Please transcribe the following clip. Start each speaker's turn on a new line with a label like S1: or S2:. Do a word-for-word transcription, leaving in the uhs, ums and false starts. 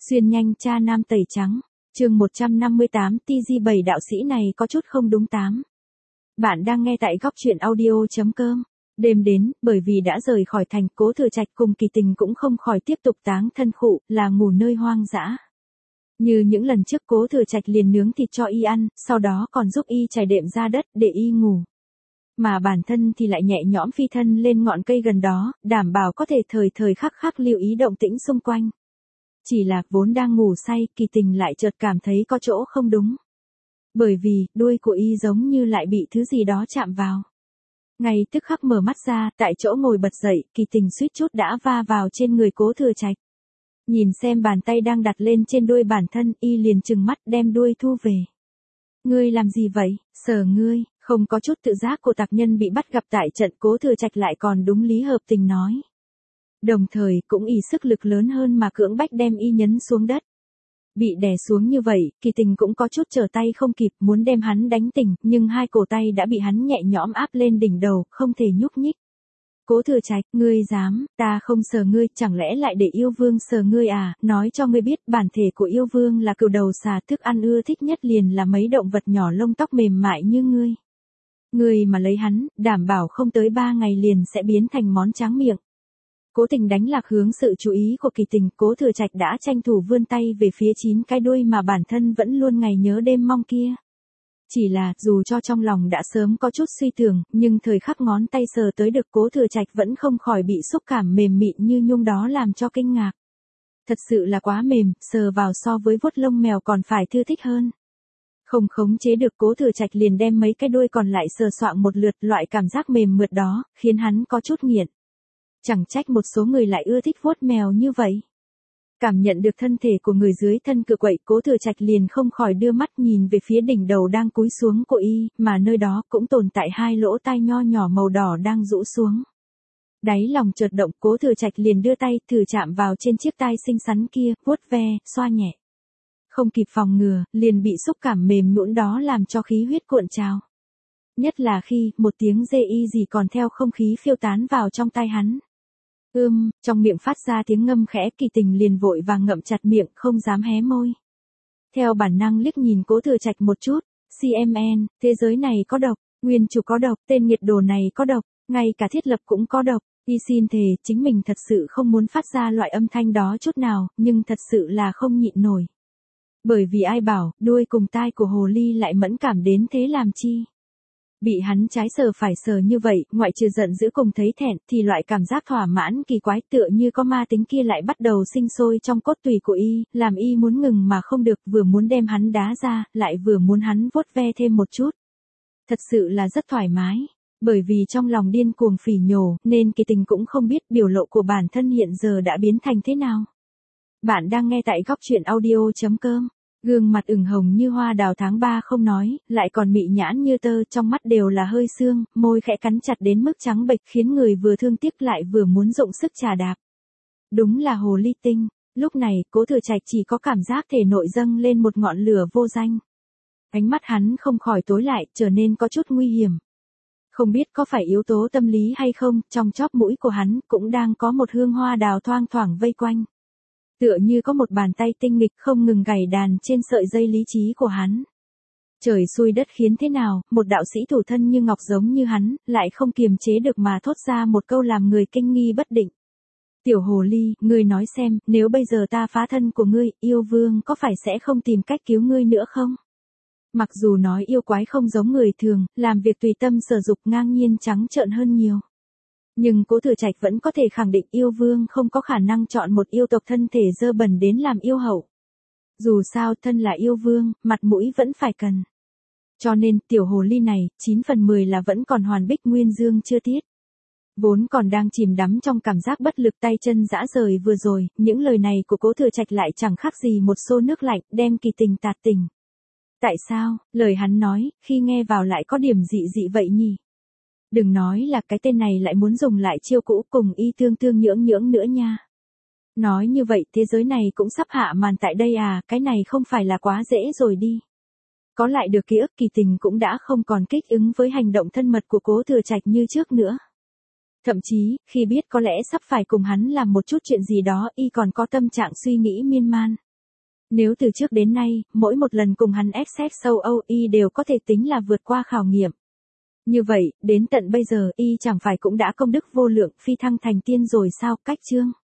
S1: Xuyên nhanh cha nam tẩy trắng, chương một trăm năm mươi tám T G bảy đạo sĩ này có chút không đúng tám. Bạn đang nghe tại góc truyện audio.com. Đêm đến, bởi vì đã rời khỏi thành, Cố Thừa Trạch cùng Kỳ Tình cũng không khỏi tiếp tục táng thân khụ, là ngủ nơi hoang dã. Như những lần trước, Cố Thừa Trạch liền nướng thịt cho y ăn, sau đó còn giúp y trải đệm ra đất để y ngủ. Mà bản thân thì lại nhẹ nhõm phi thân lên ngọn cây gần đó, đảm bảo có thể thời thời khắc khắc lưu ý động tĩnh xung quanh. Chỉ là vốn đang ngủ say, Kỳ Tình lại chợt cảm thấy có chỗ không đúng. Bởi vì, đuôi của y giống như lại bị thứ gì đó chạm vào. Ngay tức khắc mở mắt ra, tại chỗ ngồi bật dậy, Kỳ Tình suýt chút đã va vào trên người Cố Thừa Trạch. Nhìn xem bàn tay đang đặt lên trên đuôi bản thân, y liền trừng mắt đem đuôi thu về. Ngươi làm gì vậy, sờ ngươi, không có chút tự giác của tặc nhân bị bắt gặp tại trận, Cố Thừa Trạch lại còn đúng lý hợp tình nói. Đồng thời cũng ỷ sức lực lớn hơn mà cưỡng bách đem y nhấn xuống đất. Bị đè xuống như vậy, Kỳ Tình cũng có chút trở tay không kịp, muốn đem hắn đánh tỉnh, nhưng hai cổ tay đã bị hắn nhẹ nhõm áp lên đỉnh đầu, không thể nhúc nhích. Cố Thừa Trạch, ngươi dám, ta không sờ ngươi, chẳng lẽ lại để yêu vương sờ ngươi à, nói cho ngươi biết bản thể của yêu vương là cừu đầu xà, thức ăn ưa thích nhất liền là mấy động vật nhỏ lông tóc mềm mại như ngươi. Ngươi mà lấy hắn, đảm bảo không tới ba ngày liền sẽ biến thành món tráng miệng. Cố Tình đánh lạc hướng sự chú ý của Kỳ Tình, Cố Thừa Trạch đã tranh thủ vươn tay về phía chín cái đuôi mà bản thân vẫn luôn ngày nhớ đêm mong kia. Chỉ là, dù cho trong lòng đã sớm có chút suy tưởng, nhưng thời khắc ngón tay sờ tới được Cố Thừa Trạch vẫn không khỏi bị xúc cảm mềm mịn như nhung đó làm cho kinh ngạc. Thật sự là quá mềm, sờ vào so với vuốt lông mèo còn phải thư thích hơn. Không khống chế được, Cố Thừa Trạch liền đem mấy cái đuôi còn lại sờ soạng một lượt, loại cảm giác mềm mượt đó, khiến hắn có chút nghiện. Chẳng trách một số người lại ưa thích vuốt mèo như vậy. Cảm nhận được thân thể của người dưới thân cựa quậy, Cố Thừa Trạch liền không khỏi đưa mắt nhìn về phía đỉnh đầu đang cúi xuống của y, mà nơi đó cũng tồn tại hai lỗ tai nho nhỏ màu đỏ đang rũ xuống. Đáy lòng chợt động, Cố Thừa Trạch liền đưa tay thử chạm vào trên chiếc tai xinh xắn kia, vuốt ve, xoa nhẹ. Không kịp phòng ngừa, liền bị xúc cảm mềm nhũn đó làm cho khí huyết cuộn trào. Nhất là khi, một tiếng dê y gì còn theo không khí phiêu tán vào trong tai hắn. Ưm, trong miệng phát ra tiếng ngâm khẽ, Kỳ Tình liền vội vàng ngậm chặt miệng, không dám hé môi. Theo bản năng liếc nhìn Cố Thừa Trạch một chút, xê em en, thế giới này có độc, nguyên chủ có độc, tên nghiệt đồ này có độc, ngay cả thiết lập cũng có độc. Y xin thề, chính mình thật sự không muốn phát ra loại âm thanh đó chút nào, nhưng thật sự là không nhịn nổi. Bởi vì ai bảo, đuôi cùng tai của hồ ly lại mẫn cảm đến thế làm chi. Bị hắn trái sờ phải sờ như vậy, ngoại trừ giận dữ cùng thấy thẹn, thì loại cảm giác thỏa mãn kỳ quái tựa như có ma tính kia lại bắt đầu sinh sôi trong cốt tủy của y, làm y muốn ngừng mà không được, vừa muốn đem hắn đá ra, lại vừa muốn hắn vuốt ve thêm một chút. Thật sự là rất thoải mái. Bởi vì trong lòng điên cuồng phỉ nhổ, nên Kỳ Tình cũng không biết biểu lộ của bản thân hiện giờ đã biến thành thế nào. Bạn đang nghe tại góc truyện audio.com. Gương mặt ửng hồng như hoa đào tháng ba không nói, lại còn mị nhãn như tơ, trong mắt đều là hơi sương, môi khẽ cắn chặt đến mức trắng bệch, khiến người vừa thương tiếc lại vừa muốn dụng sức trà đạp. Đúng là hồ ly tinh. Lúc này, Cố Thừa Trạch chỉ có cảm giác thể nội dâng lên một ngọn lửa vô danh. Ánh mắt hắn không khỏi tối lại, trở nên có chút nguy hiểm. Không biết có phải yếu tố tâm lý hay không, trong chóp mũi của hắn cũng đang có một hương hoa đào thoang thoảng vây quanh. Tựa như có một bàn tay tinh nghịch không ngừng gảy đàn trên sợi dây lý trí của hắn. Trời xui đất khiến thế nào, một đạo sĩ thủ thân như ngọc giống như hắn, lại không kiềm chế được mà thốt ra một câu làm người kinh nghi bất định. Tiểu hồ ly, ngươi nói xem, nếu bây giờ ta phá thân của ngươi, yêu vương có phải sẽ không tìm cách cứu ngươi nữa không? Mặc dù nói yêu quái không giống người thường, làm việc tùy tâm sở dục ngang nhiên trắng trợn hơn nhiều. Nhưng Cố Thừa Trạch vẫn có thể khẳng định yêu vương không có khả năng chọn một yêu tộc thân thể dơ bẩn đến làm yêu hậu. Dù sao thân là yêu vương, mặt mũi vẫn phải cần. Cho nên tiểu hồ ly này, chín phần mười là vẫn còn hoàn bích nguyên dương chưa tiết. Vốn còn đang chìm đắm trong cảm giác bất lực tay chân rã rời vừa rồi, những lời này của Cố Thừa Trạch lại chẳng khác gì một xô nước lạnh đem Kỳ Tình tạt tỉnh. Tại sao, lời hắn nói, khi nghe vào lại có điểm dị dị vậy nhỉ? Đừng nói là cái tên này lại muốn dùng lại chiêu cũ cùng y tương tương nhưỡng nhưỡng nữa nha. Nói như vậy thế giới này cũng sắp hạ màn tại đây à, cái này không phải là quá dễ rồi đi. Có lại được ký ức, Kỳ Tình cũng đã không còn kích ứng với hành động thân mật của Cố Thừa Trạch như trước nữa. Thậm chí, khi biết có lẽ sắp phải cùng hắn làm một chút chuyện gì đó, y còn có tâm trạng suy nghĩ miên man. Nếu từ trước đến nay, mỗi một lần cùng hắn access châu Âu y đều có thể tính là vượt qua khảo nghiệm. Như vậy, đến tận bây giờ y chẳng phải cũng đã công đức vô lượng phi thăng thành tiên rồi sao, cách chương.